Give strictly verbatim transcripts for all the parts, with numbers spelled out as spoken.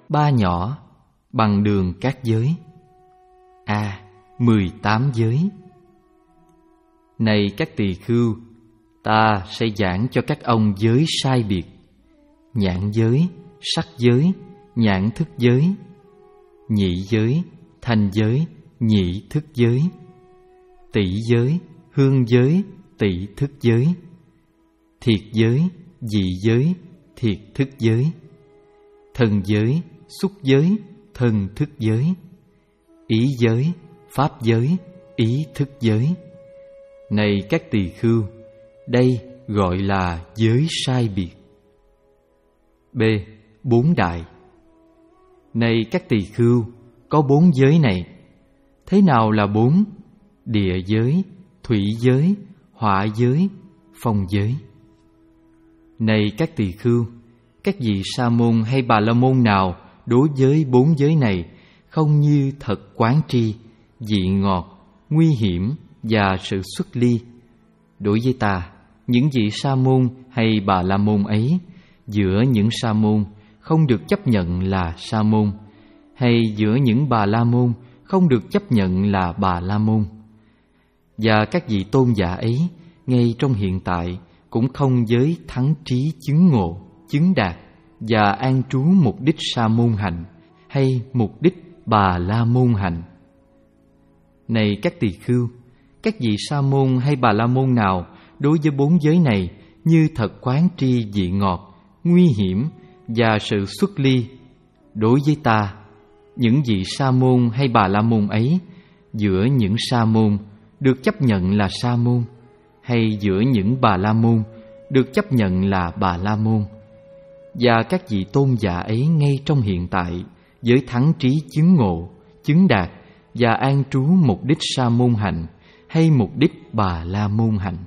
ba nhỏ bằng đường các giới. A. Mười tám giới. Này các tỳ khưu, ta sẽ giảng cho các ông giới sai biệt: nhãn giới, sắc giới, nhãn thức giới; nhị giới, thanh giới, nhị thức giới; tỷ giới, hương giới, tỷ thức giới; thiệt giới, dị giới, thiệt thức giới; thân giới, xúc giới, thân thức giới; ý giới, pháp giới, ý thức giới. Này các tỳ khưu, đây gọi là giới sai biệt. B. Bốn đại. Này các tỳ khưu, có bốn giới này. Thế nào là bốn? Địa giới, thủy giới, hỏa giới, phong giới. Này các tỳ khưu, các vị sa môn hay bà la môn nào đối với bốn giới này không như thật quán tri, vị ngọt, nguy hiểm và sự xuất ly, đối với ta, những vị sa môn hay bà la môn ấy, giữa những sa môn không được chấp nhận là sa môn, hay giữa những bà la môn không được chấp nhận là bà la môn, và các vị tôn giả ấy ngay trong hiện tại cũng không giới thắng trí chứng ngộ, chứng đạt và an trú mục đích sa môn hạnh hay mục đích bà la môn hạnh. Này các tỳ khưu, các vị sa môn hay bà la môn nào đối với bốn giới này như thật quán tri vị ngọt, nguy hiểm và sự xuất ly, đối với ta, những vị sa môn hay bà la môn ấy, giữa những sa môn được chấp nhận là sa môn, hay giữa những bà la môn được chấp nhận là bà la môn, và các vị tôn giả ấy ngay trong hiện tại với thắng trí chứng ngộ, chứng đạt và an trú mục đích sa môn hạnh hay mục đích bà la môn hạnh.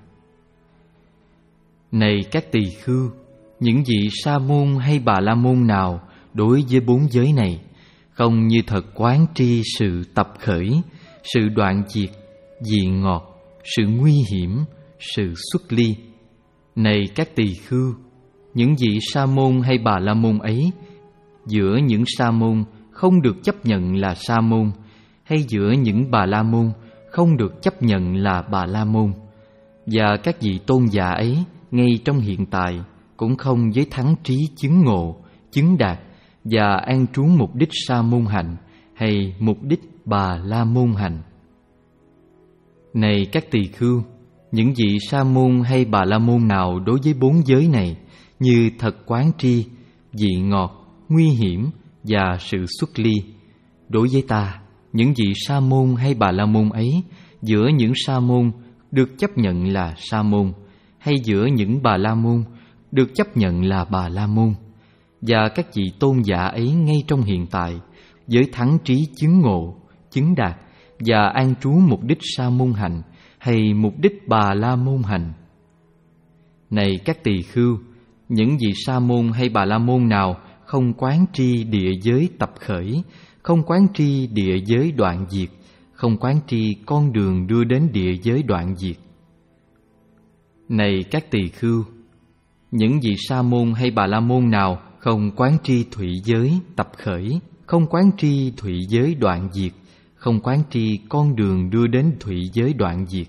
Này các tỳ khưu, những vị sa môn hay bà la môn nào đối với bốn giới này không như thật quán tri sự tập khởi, sự đoạn diệt, vị ngọt, sự nguy hiểm, sự xuất ly. Này các tỳ khưu, những vị sa môn hay bà la môn ấy, giữa những sa môn không được chấp nhận là sa môn, hay giữa những bà la môn không được chấp nhận là bà la môn, và các vị tôn giả ấy ngay trong hiện tại cũng không với thắng trí chứng ngộ, chứng đạt và an trú mục đích sa môn hạnh hay mục đích bà la môn hạnh. Này các tỳ khưu, những vị sa môn hay bà la môn nào đối với bốn giới này như thật quán tri, vị ngọt, nguy hiểm và sự xuất ly, đối với ta, những vị sa môn hay bà la môn ấy, giữa những sa môn được chấp nhận là sa môn, hay giữa những bà la môn được chấp nhận là bà la môn, và các vị tôn giả ấy ngay trong hiện tại với thắng trí chứng ngộ, chứng đạt và an trú mục đích sa môn hạnh hay mục đích bà la môn hạnh. Này các tỳ khưu, những vị sa môn hay bà la môn nào không quán tri địa giới tập khởi, không quán tri địa giới đoạn diệt, không quán tri con đường đưa đến địa giới đoạn diệt. Này các tỳ khưu, những vị sa môn hay bà la môn nào không quán tri thủy giới tập khởi, không quán tri thủy giới đoạn diệt, không quán tri con đường đưa đến thủy giới đoạn diệt.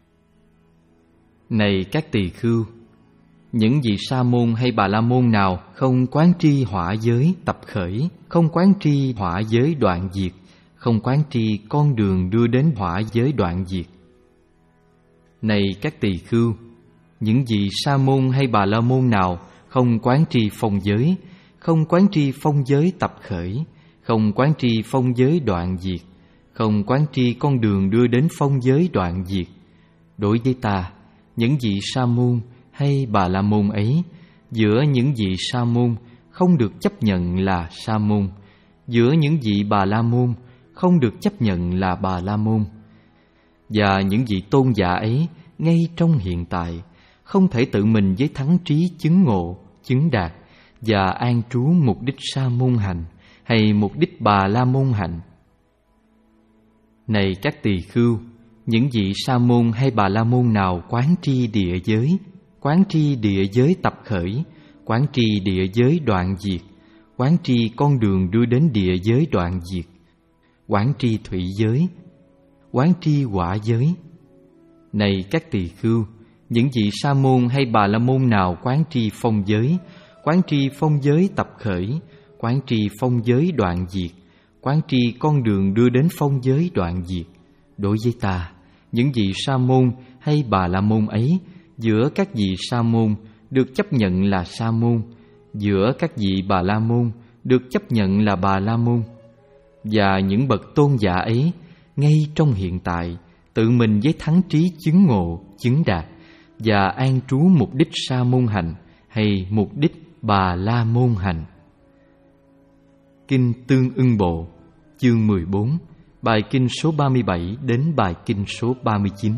Này các tỳ khưu, những vị sa môn hay bà la môn nào không quán tri hỏa giới tập khởi, không quán tri hỏa giới đoạn diệt, không quán tri con đường đưa đến hỏa giới đoạn diệt. Này các tỳ khưu, những vị sa môn hay bà la môn nào không quán tri phong giới, không quán tri phong giới tập khởi, không quán tri phong giới đoạn diệt, không quán tri con đường đưa đến phong giới đoạn diệt, đối với ta, những vị sa môn hay bà la môn ấy, giữa những vị sa môn không được chấp nhận là sa môn, giữa những vị bà la môn không được chấp nhận là bà la môn, và những vị tôn giả ấy ngay trong hiện tại không thể tự mình với thắng trí chứng ngộ, chứng đạt và an trú mục đích sa môn hạnh hay mục đích bà la môn hạnh. Này các tỳ khưu, những vị sa môn hay bà la môn nào quán tri địa giới, quán tri địa giới tập khởi, quán tri địa giới đoạn diệt, quán tri con đường đưa đến địa giới đoạn diệt, quán tri thủy giới, quán tri hỏa giới. Này các tỳ khưu, những vị sa môn hay bà la môn nào quán tri phong giới, quán tri phong giới tập khởi, quán tri phong giới đoạn diệt, quán tri con đường đưa đến phong giới đoạn diệt, đối với ta, những vị sa môn hay bà la môn ấy, giữa các vị sa môn được chấp nhận là sa môn, giữa các vị bà la môn được chấp nhận là bà la môn. Và những bậc tôn giả ấy, ngay trong hiện tại, tự mình với thắng trí chứng ngộ, chứng đạt và an trú mục đích sa môn hành hay mục đích bà la môn hành. Kinh Tương Ưng Bộ, chương mười bốn, bài kinh số ba mươi bảy đến bài kinh số ba mươi chín.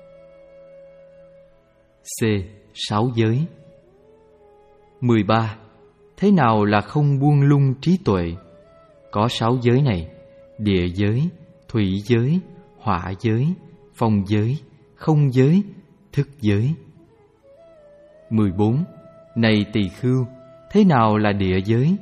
C. Sáu giới. mười ba. Thế nào là không buông lung trí tuệ? Có sáu giới này: địa giới, thủy giới, hỏa giới, phong giới, không giới, thức giới. mười bốn. Này tỳ khưu, thế nào là địa giới?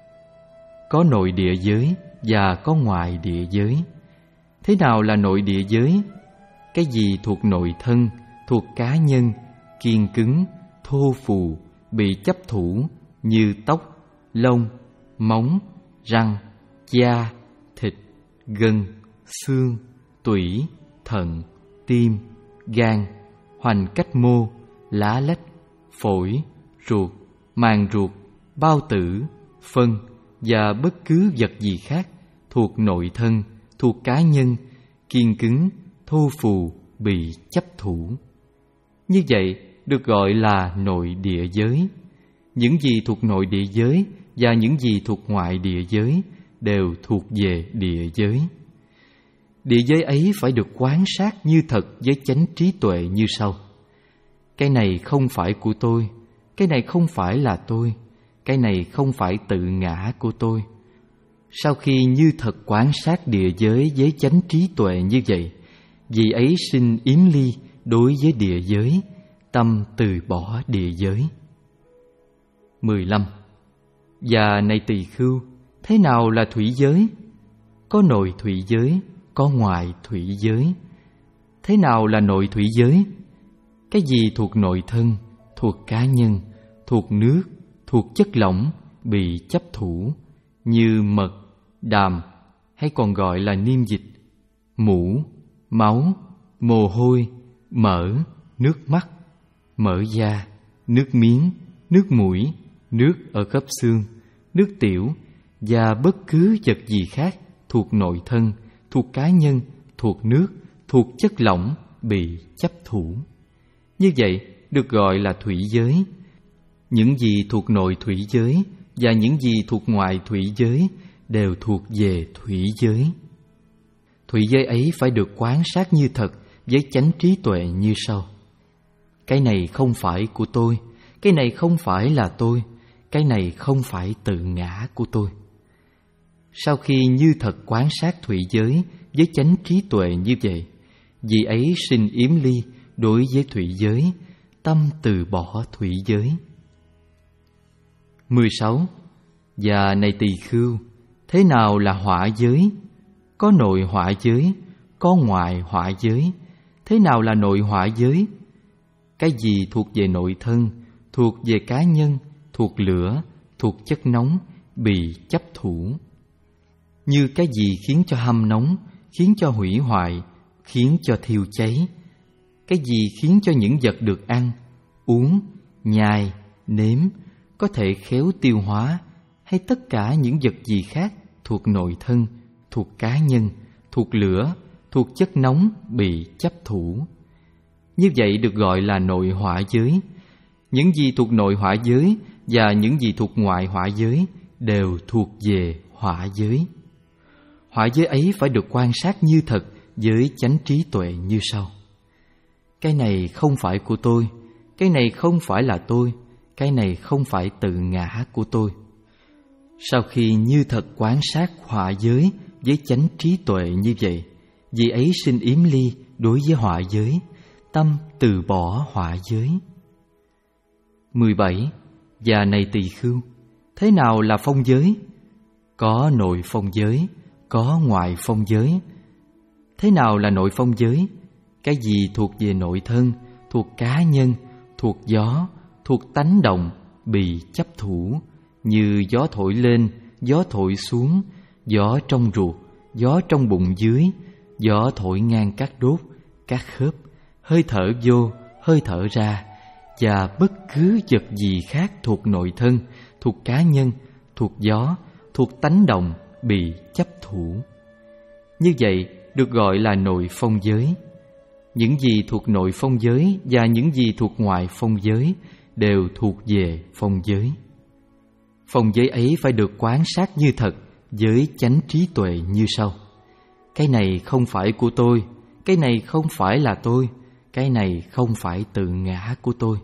Có nội địa giới và có ngoại địa giới. Thế nào là nội địa giới? Cái gì thuộc nội thân, thuộc cá nhân, kiên cứng, thô phù, bị chấp thủ như tóc, lông, móng, răng, da, thịt, gân, xương, tủy, thận, tim, gan, hoành cách mô, lá lách, phổi, ruột, màng ruột, bao tử, phân và bất cứ vật gì khác thuộc nội thân, thuộc cá nhân, kiên cứng, thô phù, bị chấp thủ. Như vậy được gọi là nội địa giới. Những gì thuộc nội địa giới và những gì thuộc ngoại địa giới đều thuộc về địa giới. Địa giới ấy phải được quán sát như thật với chánh trí tuệ như sau: cái này không phải của tôi, cái này không phải là tôi, cái này không phải tự ngã của tôi. Sau khi như thật quán sát địa giới với chánh trí tuệ như vậy, vị ấy sinh yếm ly đối với địa giới, tâm từ bỏ địa giới. mười lăm. Và này tỳ khưu, thế nào là thủy giới? Có nội thủy giới, có ngoại thủy giới. Thế nào là nội thủy giới? Cái gì thuộc nội thân, thuộc cá nhân, thuộc nước, thuộc chất lỏng, bị chấp thủ như mật, đàm hay còn gọi là niêm dịch, mũ, máu, mồ hôi, mỡ, nước mắt, mỡ da, nước miếng, nước mũi, nước ở khớp xương, nước tiểu và bất cứ vật gì khác thuộc nội thân, thuộc cá nhân, thuộc nước, thuộc chất lỏng bị chấp thủ. Như vậy được gọi là thủy giới. Những gì thuộc nội thủy giới và những gì thuộc ngoại thủy giới đều thuộc về thủy giới. Thủy giới ấy phải được quán sát như thật với chánh trí tuệ như sau: cái này không phải của tôi, cái này không phải là tôi, cái này không phải tự ngã của tôi. Sau khi như thật quán sát thủy giới với chánh trí tuệ như vậy, vị ấy sinh yếm ly đối với thủy giới, tâm từ bỏ thủy giới. mười sáu. Và này tỳ khưu, thế nào là hỏa giới? Có nội hỏa giới, có ngoại hỏa giới. Thế nào là nội hỏa giới? Cái gì thuộc về nội thân, thuộc về cá nhân, thuộc lửa, thuộc chất nóng, bị chấp thủ. Như cái gì khiến cho hâm nóng, khiến cho hủy hoại, khiến cho thiêu cháy. Cái gì khiến cho những vật được ăn, uống, nhai, nếm có thể khéo tiêu hóa, hay tất cả những vật gì khác thuộc nội thân, thuộc cá nhân, thuộc lửa, thuộc chất nóng bị chấp thủ. Như vậy được gọi là nội hỏa giới. Những gì thuộc nội hỏa giới và những gì thuộc ngoại hỏa giới đều thuộc về hỏa giới. Hỏa giới ấy phải được quan sát như thật với chánh trí tuệ như sau: cái này không phải của tôi, cái này không phải là tôi, cái này không phải tự ngã của tôi. Sau khi như thật quán sát hỏa giới với chánh trí tuệ như vậy, vị ấy sinh yếm ly đối với hỏa giới, tâm từ bỏ hỏa giới. mười bảy. Và này tỳ khưu, Thế nào là phong giới? Có nội phong giới, có ngoại phong giới. Thế nào là nội phong giới? Cái gì thuộc về nội thân, thuộc cá nhân, thuộc gió, thuộc tánh động, bị chấp thủ, như gió thổi lên, gió thổi xuống, gió trong ruột, gió trong bụng dưới, gió thổi ngang các đốt, các khớp, hơi thở vô, hơi thở ra, và bất cứ vật gì khác thuộc nội thân, thuộc cá nhân, thuộc gió, thuộc tánh động, bị chấp thủ. Như vậy được gọi là nội phong giới. Những gì thuộc nội phong giới và những gì thuộc ngoại phong giới đều thuộc về phong giới. Phong giới ấy phải được quan sát như thật với chánh trí tuệ như sau: cái này không phải của tôi, cái này không phải là tôi, cái này không phải tự ngã của tôi.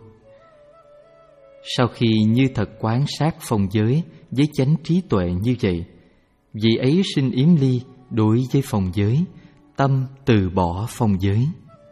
Sau khi như thật quan sát phong giới với chánh trí tuệ như vậy, vị ấy sinh yếm ly đối với phong giới, tâm từ bỏ phong giới.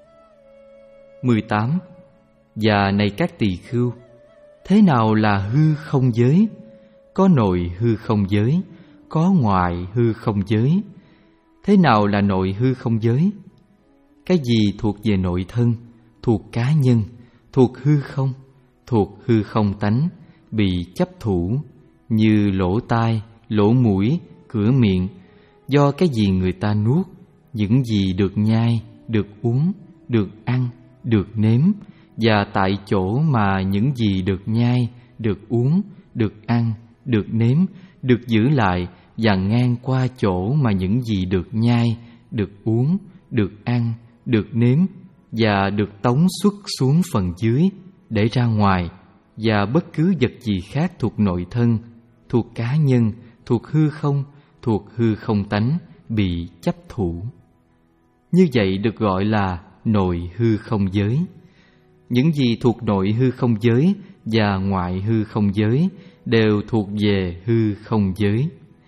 mười tám. Và này các tỳ khưu, thế nào là hư không giới? Có nội hư không giới, có ngoại hư không giới. Thế nào là nội hư không giới? Cái gì thuộc về nội thân, thuộc cá nhân, thuộc hư không, thuộc hư không tánh, bị chấp thủ, như lỗ tai, lỗ mũi, cửa miệng, do cái gì người ta nuốt, những gì được nhai, được uống, được ăn, được nếm, và tại chỗ mà những gì được nhai, được uống, được ăn, được nếm, được giữ lại, và ngang qua chỗ mà những gì được nhai, được uống, được ăn, được nếm, và được tống xuất xuống phần dưới để ra ngoài, và bất cứ vật gì khác thuộc nội thân, thuộc cá nhân, thuộc hư không, thuộc hư không tánh, bị chấp thủ. Như vậy được gọi là nội hư không giới. Những gì thuộc nội hư không giới và ngoại hư không giới đều thuộc về hư không giới.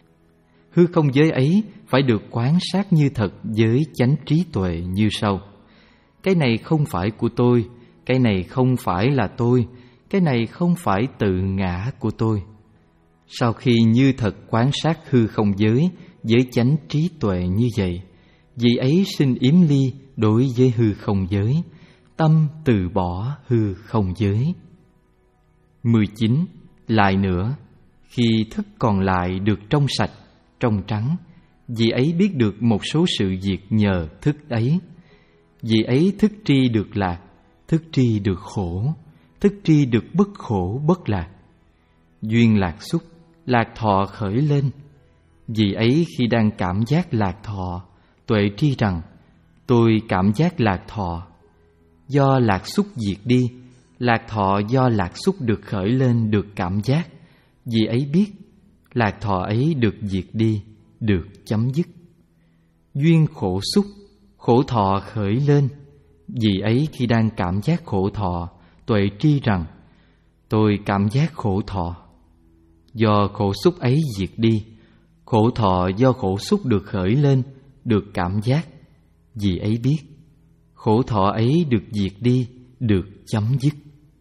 Hư không giới ấy phải được quan sát như thật với chánh trí tuệ như sau: cái này không phải của tôi, cái này không phải là tôi, cái này không phải tự ngã của tôi. Sau khi như thật quan sát hư không giới với chánh trí tuệ như vậy, vị ấy sinh yếm ly đối với hư không giới, tâm từ bỏ hư không giới. mười chín. Lại nữa, khi thức còn lại được trong sạch, trong trắng, vị ấy biết được một số sự việc nhờ thức ấy. Vị ấy thức tri được lạc, thức tri được khổ, thức tri được bất khổ bất lạc. Duyên lạc xúc, lạc thọ khởi lên. Vị ấy khi đang cảm giác lạc thọ, tuệ tri rằng tôi cảm giác lạc thọ. Do lạc xúc diệt đi, lạc thọ do lạc xúc được khởi lên được cảm giác, vì ấy biết lạc thọ ấy được diệt đi, được chấm dứt. Duyên khổ xúc, khổ thọ khởi lên. Vì ấy khi đang cảm giác khổ thọ, tuệ tri rằng tôi cảm giác khổ thọ. Do khổ xúc ấy diệt đi, khổ thọ do khổ xúc được khởi lên, được cảm giác. Vì ấy biết khổ thọ ấy được diệt đi, được chấm dứt.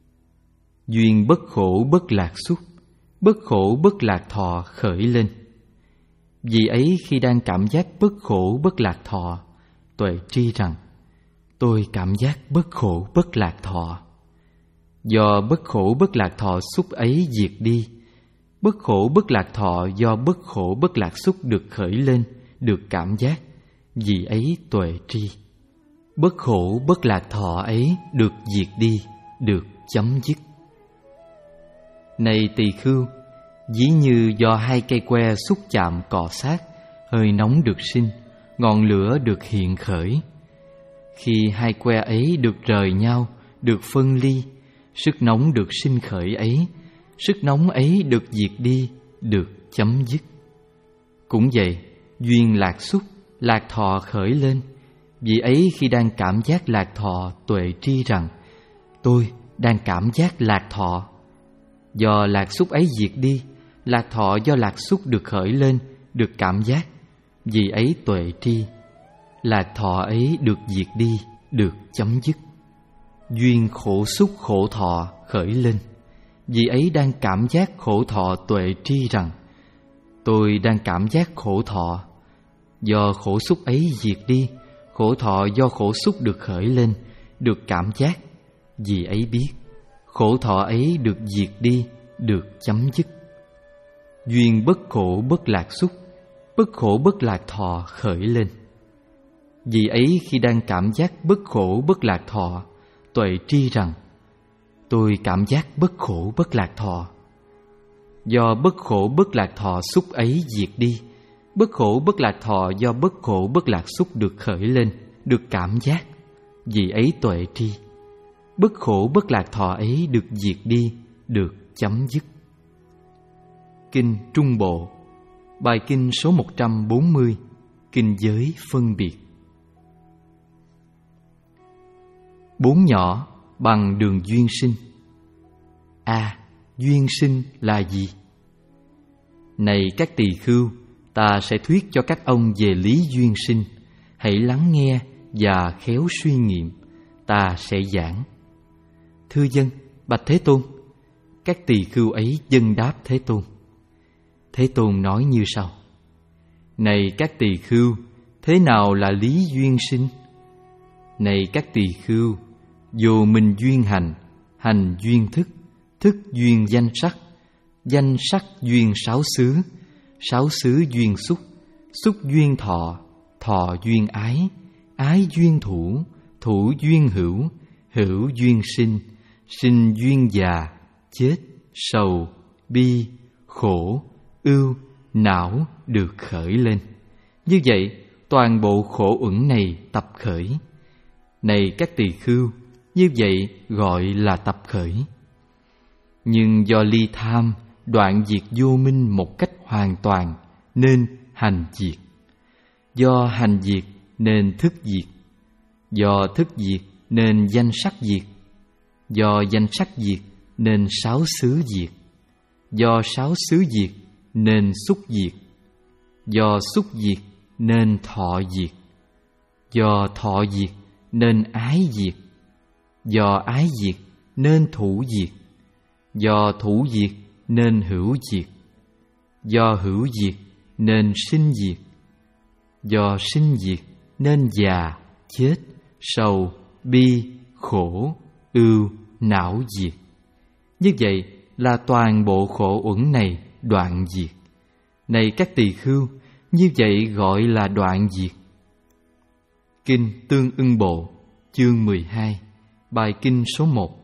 Duyên bất khổ bất lạc xúc, bất khổ bất lạc thọ khởi lên. Vì ấy khi đang cảm giác bất khổ bất lạc thọ, tuệ tri rằng tôi cảm giác bất khổ bất lạc thọ. Do bất khổ bất lạc thọ xúc ấy diệt đi, bất khổ bất lạc thọ do bất khổ bất lạc xúc được khởi lên, được cảm giác. Vì ấy tuệ tri bất khổ bất lạc thọ ấy được diệt đi, được chấm dứt. Này tỳ khưu, ví như do hai cây que xúc chạm cọ sát, hơi nóng được sinh, ngọn lửa được hiện khởi. Khi hai que ấy được rời nhau, được phân ly, sức nóng được sinh khởi ấy, sức nóng ấy được diệt đi, được chấm dứt. Cũng vậy, duyên lạc xúc, lạc thọ khởi lên. Vì ấy khi đang cảm giác lạc thọ, tuệ tri rằng tôi đang cảm giác lạc thọ. Do lạc xúc ấy diệt đi, lạc thọ do lạc xúc được khởi lên, được cảm giác. Vì ấy tuệ tri lạc thọ ấy được diệt đi, được chấm dứt. Duyên khổ xúc khổ thọ khởi lên. vị ấy đang cảm giác khổ thọ tuệ tri rằng tôi đang cảm giác khổ thọ. Do khổ xúc ấy diệt đi, khổ thọ do khổ xúc được khởi lên, được cảm giác. Vì ấy biết, khổ thọ ấy được diệt đi, được chấm dứt. Duyên bất khổ bất lạc xúc, bất khổ bất lạc thọ khởi lên. Vì ấy khi đang cảm giác bất khổ bất lạc thọ, tuệ tri rằng tôi cảm giác bất khổ bất lạc thọ. Do bất khổ bất lạc thọ xúc ấy diệt đi, bất khổ bất lạc thọ do bất khổ bất lạc xúc được khởi lên, được cảm giác. Vì ấy tuệ tri, bất khổ bất lạc thọ ấy được diệt đi, được chấm dứt. Kinh Trung Bộ, bài kinh số một trăm bốn mươi, kinh giới phân biệt. Bốn nhỏ bằng đường duyên sinh. A. Duyên sinh là gì? Này các tỳ khưu, ta sẽ thuyết cho các ông về lý duyên sinh. Hãy lắng nghe và khéo suy nghiệm, ta sẽ giảng. Thưa dân, bạch Thế Tôn. Các tỳ khưu ấy dâng đáp Thế Tôn. Thế Tôn nói như sau: Này các tỳ khưu, thế nào là lý duyên sinh? Này các tỳ khưu, vô minh duyên hành, hành duyên thức, thức duyên danh sắc, danh sắc duyên sáu xứ, sáu xứ duyên xúc, xúc duyên thọ, thọ duyên ái, ái duyên thủ, thủ duyên hữu, hữu duyên sinh, sinh duyên già, chết, sầu, bi, khổ, ưu, não được khởi lên. Như vậy, toàn bộ khổ uẩn này tập khởi. Này các tỳ khưu, như vậy gọi là tập khởi. Nhưng do ly tham, đoạn diệt vô minh một cách hoàn toàn, nên hành diệt. Do hành diệt nên thức diệt. Do thức diệt nên danh sắc diệt. Do danh sắc diệt nên sáu xứ diệt. Do sáu xứ diệt nên xúc diệt. Do xúc diệt nên thọ diệt. Do thọ diệt nên ái diệt. Do ái diệt nên thủ diệt. Do thủ diệt nên hữu diệt. Do hữu diệt nên sinh diệt. Do sinh diệt nên già, chết, sầu, bi, khổ, ưu, não diệt. Như vậy là toàn bộ khổ uẩn này đoạn diệt. Này các tỳ khưu, như vậy gọi là đoạn diệt. Kinh Tương Ưng Bộ, chương mười hai, bài kinh số một.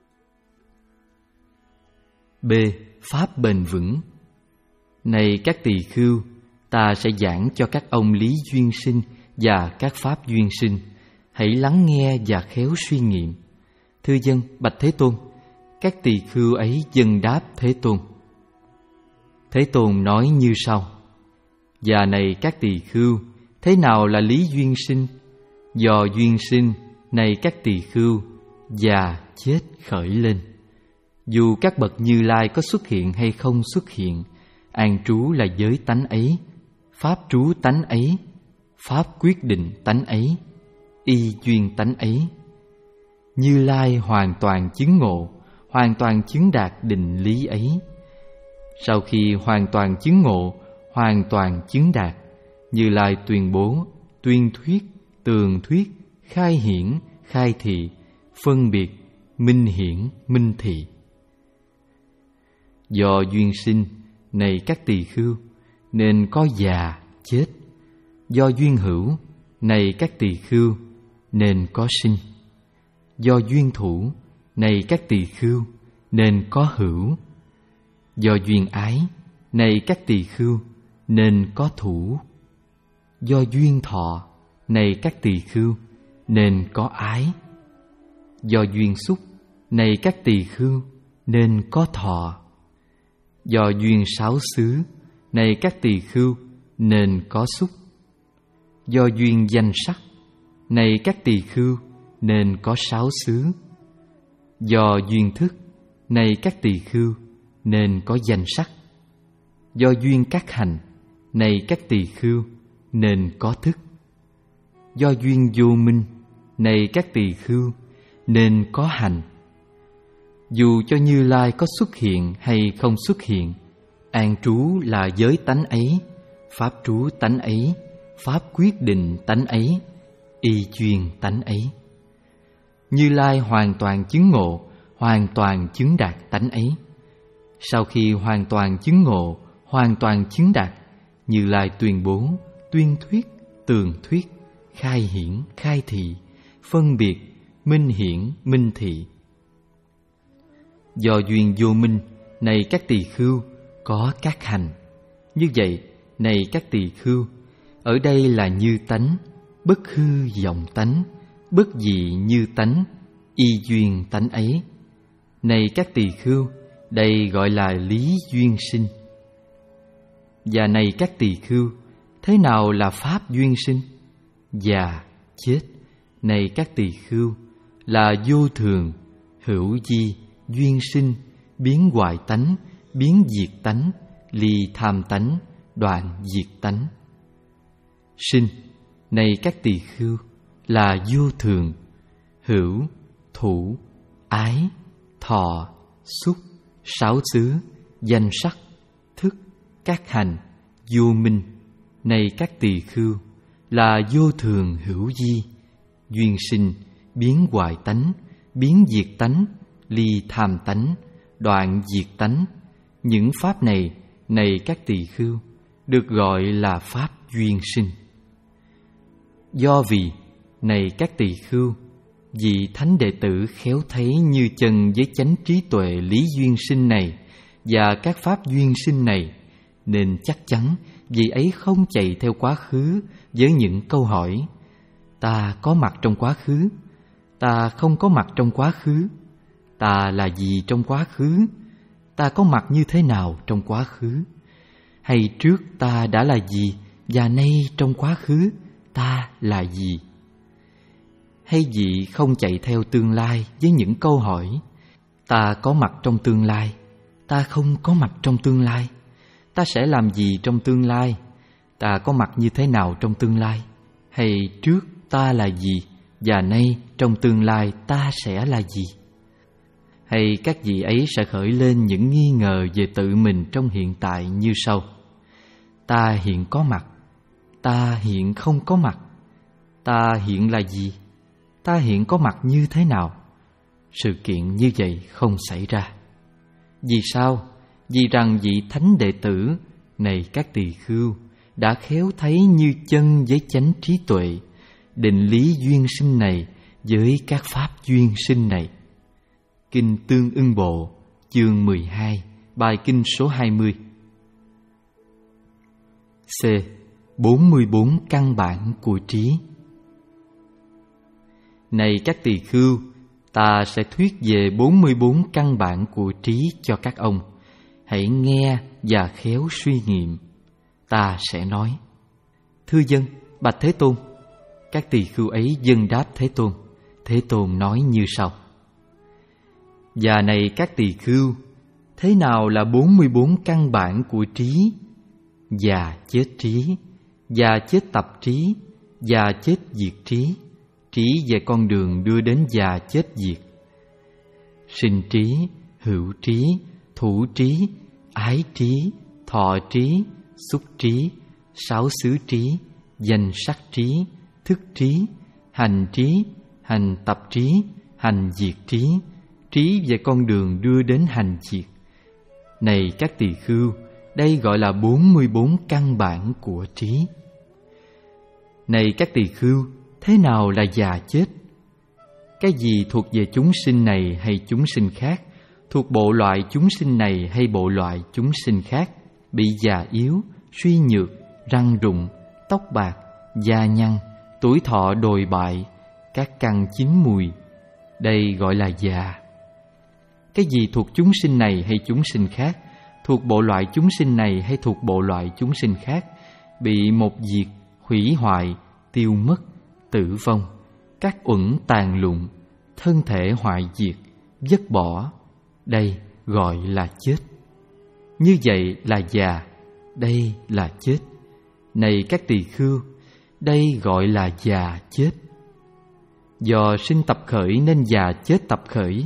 B. Pháp bền vững. Này các tỳ khưu, ta sẽ giảng cho các ông lý duyên sinh và các pháp duyên sinh. Hãy lắng nghe và khéo suy nghiệm. Thưa dân, bạch Thế Tôn. Các tỳ khưu ấy dâng đáp Thế Tôn. Thế Tôn nói như sau: Và này các tỳ khưu, thế nào là lý duyên sinh? Do duyên sinh, này các tỳ khưu, già chết khởi lên. Dù các bậc Như Lai có xuất hiện hay không xuất hiện, an trú là giới tánh ấy, pháp trú tánh ấy, pháp quyết định tánh ấy, y duyên tánh ấy. Như Lai hoàn toàn chứng ngộ, hoàn toàn chứng đạt định lý ấy. Sau khi hoàn toàn chứng ngộ, hoàn toàn chứng đạt, Như Lai tuyên bố, tuyên thuyết, tường thuyết, khai hiển, khai thị, phân biệt, minh hiển, minh thị. Do duyên sinh, này các tỳ khưu, nên có già, chết. Do duyên hữu, này các tỳ khưu, nên có sinh. Do duyên thủ, này các tỳ khưu, nên có hữu. Do duyên ái, này các tỳ khưu, nên có thủ. Do duyên thọ, này các tỳ khưu, nên có ái. Do duyên xúc, này các tỳ khưu, nên có thọ. Do duyên sáu xứ, này các tỳ khưu, nên có xúc. Do duyên danh sắc, này các tỳ khưu, nên có sáu xứ. Do duyên thức, này các tỳ khưu, nên có danh sắc. Do duyên các hành, này các tỳ khưu, nên có thức. Do duyên vô minh, này các tỳ khưu, nên có hành. Dù cho Như Lai có xuất hiện hay không xuất hiện, an trú là giới tánh ấy, pháp trú tánh ấy, pháp quyết định tánh ấy, y chuyên tánh ấy. Như Lai hoàn toàn chứng ngộ, hoàn toàn chứng đạt tánh ấy. Sau khi hoàn toàn chứng ngộ, hoàn toàn chứng đạt, Như Lai tuyên bố, tuyên thuyết, tường thuyết, khai hiển, khai thị, phân biệt, minh hiển, minh thị. Do duyên vô minh, này các tỳ khưu, có các hành. Như vậy, này các tỳ khưu, ở đây là như tánh, bất hư vọng tánh, bất dị như tánh, y duyên tánh ấy. Này các tỳ khưu, đây gọi là lý duyên sinh. Và này các tỳ khưu, thế nào là pháp duyên sinh? Già, chết, này các tỳ khưu, là vô thường, hữu di, duyên sinh, biến hoại tánh, biến diệt tánh, ly tham tánh, đoạn diệt tánh. Sinh, này các tỳ khưu, là vô thường, hữu, thủ, ái, thọ, xúc, sáu xứ, danh sắc, thức, các hành, vô minh. Này các tỳ khưu, là vô thường hữu di, duyên sinh, biến hoại tánh, biến diệt tánh, ly tham tánh, đoạn diệt tánh. Những pháp này, này các tỳ khưu, được gọi là pháp duyên sinh. Do vì, này các tỳ khưu, vị thánh đệ tử khéo thấy như chân với chánh trí tuệ lý duyên sinh này và các pháp duyên sinh này, nên chắc chắn vị ấy không chạy theo quá khứ với những câu hỏi: ta có mặt trong quá khứ, ta không có mặt trong quá khứ, ta là gì trong quá khứ, ta có mặt như thế nào trong quá khứ, hay trước ta đã là gì và nay trong quá khứ ta là gì. Hay vị không chạy theo tương lai với những câu hỏi: ta có mặt trong tương lai, ta không có mặt trong tương lai, ta sẽ làm gì trong tương lai, ta có mặt như thế nào trong tương lai, hay trước ta là gì và nay trong tương lai ta sẽ là gì. Hay các vị ấy sẽ khởi lên những nghi ngờ về tự mình trong hiện tại như sau: ta hiện có mặt, ta hiện không có mặt, ta hiện là gì, ta hiện có mặt như thế nào. Sự kiện như vậy không xảy ra. Vì sao? Vì rằng vị thánh đệ tử, này các tỳ khưu, đã khéo thấy như chân với chánh trí tuệ định lý duyên sinh này với các pháp duyên sinh này. Kinh Tương Ưng Bộ, chương mười hai, bài kinh số hai mươi. C. bốn mươi bốn căn bản của trí. Này các tỳ khưu, ta sẽ thuyết về bốn mươi bốn căn bản của trí cho các ông. Hãy nghe và khéo suy nghiệm. Ta sẽ nói: thưa dân, bạch Thế Tôn. Các tỳ khưu ấy dâng đáp Thế Tôn. Thế Tôn nói như sau: và này các tỳ khưu, thế nào là bốn mươi bốn căn bản của trí? Già chết trí, già chết tập trí, già chết diệt trí, trí về con đường đưa đến già chết diệt. Sinh trí, hữu trí, thủ trí, ái trí, thọ trí, xúc trí, sáu xứ trí, danh sắc trí, thức trí, hành trí, hành tập trí, hành diệt trí, trí về con đường đưa đến hành diệt. Này các tỳ khưu, đây gọi là bốn mươi bốn căn bản của trí. Này các tỳ khưu, thế nào là già chết? Cái gì thuộc về chúng sinh này hay chúng sinh khác, thuộc bộ loại chúng sinh này hay bộ loại chúng sinh khác, bị già yếu, suy nhược, răng rụng, tóc bạc, da nhăn, tuổi thọ đồi bại, các căn chín mùi, đây gọi là già. Cái gì thuộc chúng sinh này hay chúng sinh khác, thuộc bộ loại chúng sinh này hay thuộc bộ loại chúng sinh khác, bị một diệt, hủy hoại, tiêu mất, tử vong, các uẩn tàn lụng, thân thể hoại diệt, vứt bỏ, đây gọi là chết. Như vậy là già, đây là chết. Này các tỳ khưu, đây gọi là già chết. Do sinh tập khởi nên già chết tập khởi,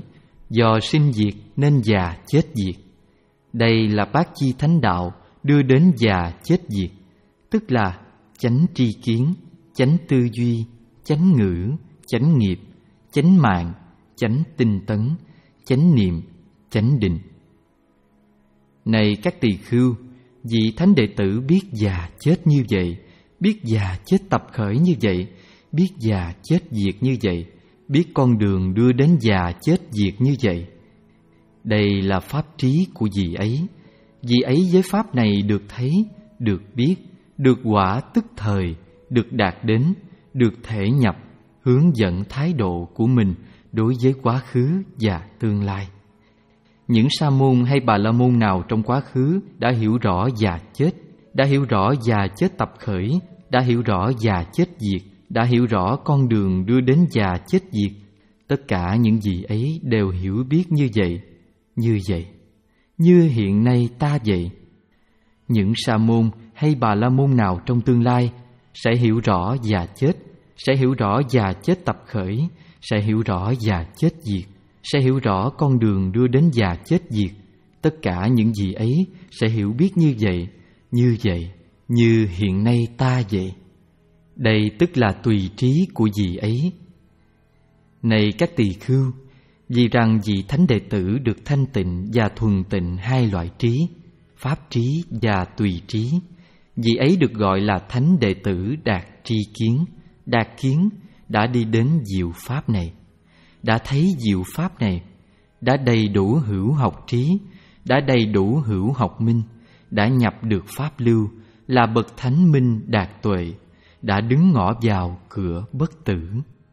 Do sinh diệt nên già chết diệt. Đây là bát chi thánh đạo đưa đến già chết diệt, tức là chánh tri kiến, chánh tư duy, chánh ngữ, chánh nghiệp, chánh mạng, chánh tinh tấn, chánh niệm, chánh định. Này các tỳ khưu, vị thánh đệ tử biết già chết như vậy, biết già chết tập khởi như vậy, biết già chết diệt như vậy, biết con đường đưa đến già chết diệt như vậy. Đây là pháp trí của vị ấy. Vị ấy với pháp này được thấy, được biết, được quả tức thời, được đạt đến, được thể nhập, hướng dẫn thái độ của mình đối với quá khứ và tương lai. Những sa môn hay bà la môn nào trong quá khứ đã hiểu rõ già chết, đã hiểu rõ già chết tập khởi, đã hiểu rõ già chết diệt, đã hiểu rõ con đường đưa đến già chết diệt, tất cả những gì ấy đều hiểu biết như vậy, như vậy, như hiện nay ta vậy. Những sa môn hay bà la môn nào trong tương lai sẽ hiểu rõ già chết, sẽ hiểu rõ già chết tập khởi, sẽ hiểu rõ già chết diệt, sẽ hiểu rõ con đường đưa đến già chết diệt, tất cả những gì ấy sẽ hiểu biết như vậy, như vậy, như hiện nay ta vậy. Đây tức là tùy trí của vị ấy. Này các tỳ khưu, vì rằng vị thánh đệ tử được thanh tịnh và thuần tịnh hai loại trí, pháp trí và tùy trí, vị ấy được gọi là thánh đệ tử đạt tri kiến, đạt kiến, đã đi đến diệu pháp này, đã thấy diệu pháp này, đã đầy đủ hữu học trí, đã đầy đủ hữu học minh, đã nhập được pháp lưu, là bậc thánh minh đạt tuệ, đã đứng ngõ vào cửa bất tử.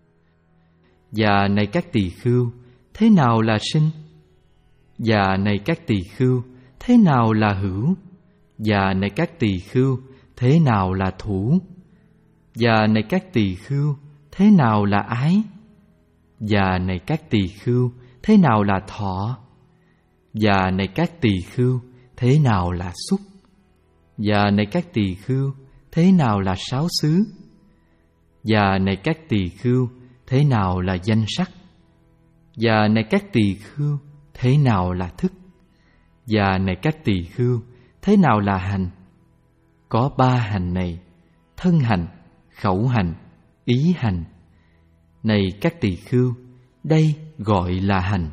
Và này các tỳ khưu, thế nào là sinh? Và này các tỳ khưu, thế nào là hữu? Và này các tỳ khưu, thế nào là thủ? Và này các tỳ khưu, thế nào là ái? Và này các tỳ khưu, thế nào là thọ? Và này các tỳ khưu, thế nào là xúc? Và này các tỳ khưu, thế nào là sáu xứ? Và này các tỳ khưu, thế nào là danh sắc? Và này các tỳ khưu, thế nào là thức? Và này các tỳ khưu, thế nào là hành? Có ba hành này: thân hành, khẩu hành, ý hành. Này các tỳ khưu, đây gọi là hành.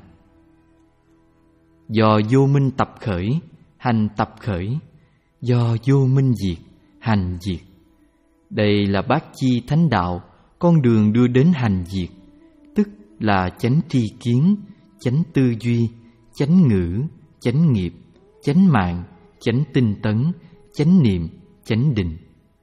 Do vô minh tập khởi, hành tập khởi. Do vô minh diệt, hành diệt. Đây là bát chi thánh đạo, con đường đưa đến hành diệt, tức là chánh tri kiến, chánh tư duy, chánh ngữ, chánh nghiệp, chánh mạng, chánh tinh tấn, chánh niệm, chánh định.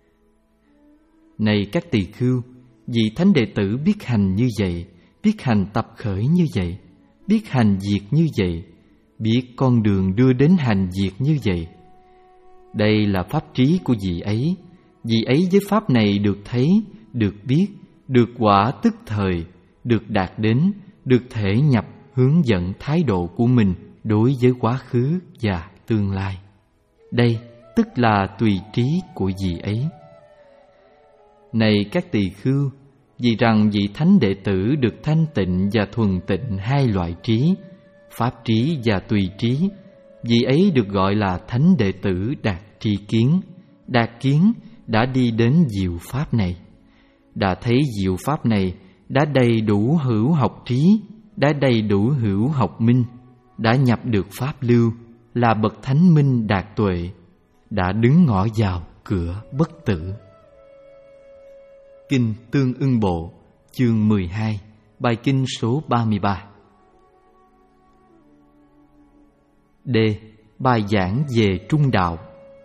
Này các tỳ khưu, vị thánh đệ tử biết hành như vậy, biết hành tập khởi như vậy, biết hành diệt như vậy, biết con đường đưa đến hành diệt như vậy. Đây là pháp trí của vị ấy. Vị ấy với pháp này được thấy, được biết, được quả tức thời, được đạt đến, được thể nhập, hướng dẫn thái độ của mình đối với quá khứ và tương lai. Đây tức là tùy trí của vị ấy. Này các tỳ khưu, vì rằng vị thánh đệ tử được thanh tịnh và thuần tịnh hai loại trí, pháp trí và tùy trí, vị ấy được gọi là thánh đệ tử đạt tri kiến, đạt kiến, đã đi đến diệu pháp này, đã thấy diệu pháp này, đã đầy đủ hữu học trí, đã đầy đủ hữu học minh, đã nhập được pháp lưu, là bậc thánh minh đạt tuệ, đã đứng ngõ vào cửa bất tử. Kinh Tương Ưng Bộ, chương mười hai, bài kinh số ba mươi ba. D. Bài giảng về trung đạo.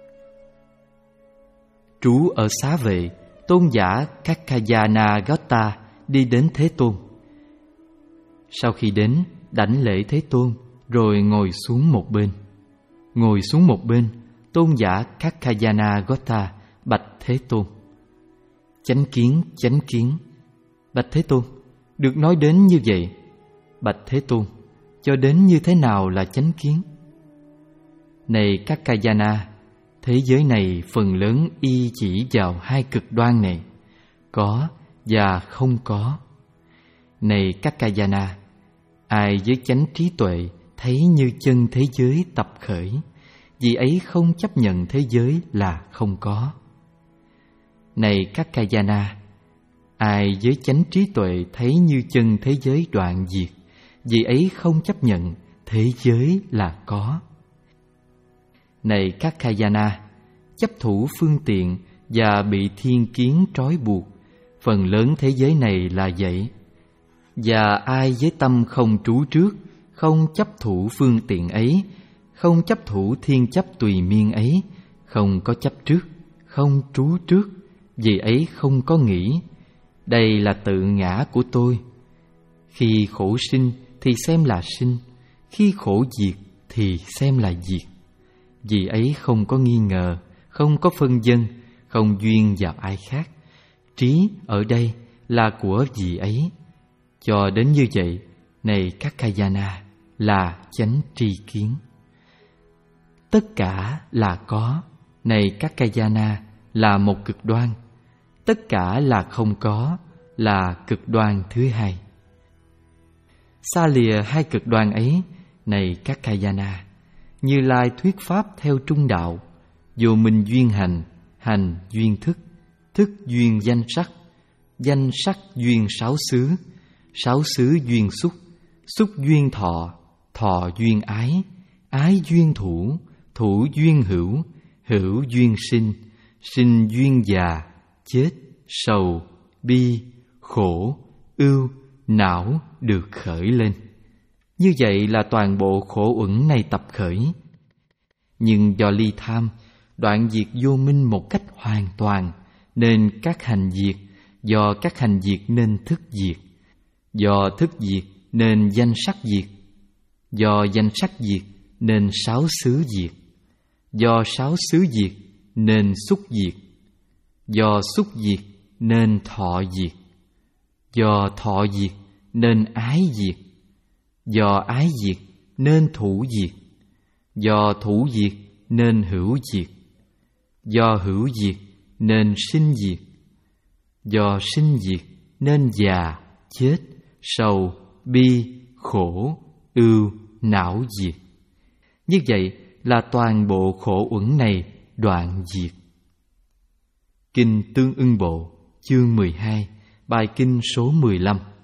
Trú ở xá vệ, tôn giả Kakayana-gota đi đến Thế Tôn. Sau khi đến, đảnh lễ Thế Tôn, rồi ngồi xuống một bên. Ngồi xuống một bên, tôn giả Kakayana-gota bạch Thế Tôn: Chánh kiến, chánh kiến. Bạch Thế Tôn, được nói đến như vậy. Bạch Thế Tôn, cho đến như thế nào là chánh kiến? Này Kakayana, thế giới này phần lớn y chỉ vào hai cực đoan này, có và không có. Này Kakayana, Ai với chánh trí tuệ thấy như chân thế giới tập khởi, vì ấy không chấp nhận thế giới là không có. Này các Kayana, ai với chánh trí tuệ thấy như chân thế giới đoạn diệt, vì ấy không chấp nhận thế giới là có. Này các Kayana, chấp thủ phương tiện và bị thiên kiến trói buộc, phần lớn thế giới này là vậy. Và ai với tâm không trú trước, không chấp thủ phương tiện ấy, không chấp thủ thiên chấp tùy miên ấy, không có chấp trước, không trú trước, vì ấy không có nghĩ, đây là tự ngã của tôi. Khi khổ sinh thì xem là sinh, khi khổ diệt thì xem là diệt. Vì ấy không có nghi ngờ, không có phân vân, không duyên vào ai khác. Trí ở đây là của vị ấy. Cho đến như vậy, này các Kayana, là chánh tri kiến. Tất cả là có, này các Kayana, là một cực đoan. Tất cả là không có, là cực đoan thứ hai. Xa lìa hai cực đoan ấy, này các Kayana, Như Lai thuyết pháp theo trung đạo, vô minh duyên hành, hành duyên thức, thức duyên danh sắc, danh sắc duyên sáu xứ, sáu xứ duyên xúc, xúc duyên thọ, thọ duyên ái, ái duyên thủ, thủ duyên hữu, hữu duyên sinh, sinh duyên già, chết, sầu, bi, khổ, ưu, não được khởi lên. Như vậy là toàn bộ khổ uẩn này tập khởi. Nhưng do ly tham, đoạn diệt vô minh một cách hoàn toàn, nên các hành diệt, do các hành diệt nên thức diệt, do thức diệt nên danh sắc diệt, do danh sắc diệt nên sáu xứ diệt, do sáu xứ diệt nên xúc diệt, do xúc diệt nên thọ diệt, do thọ diệt nên ái diệt, do ái diệt nên thủ diệt, do thủ diệt nên hữu diệt, do hữu diệt nên sinh diệt, do sinh diệt nên già, chết, sầu, bi, khổ, ưu, não diệt. Như vậy là toàn bộ khổ uẩn này đoạn diệt. Kinh Tương Ưng Bộ, chương mười hai, bài kinh số mười lăm.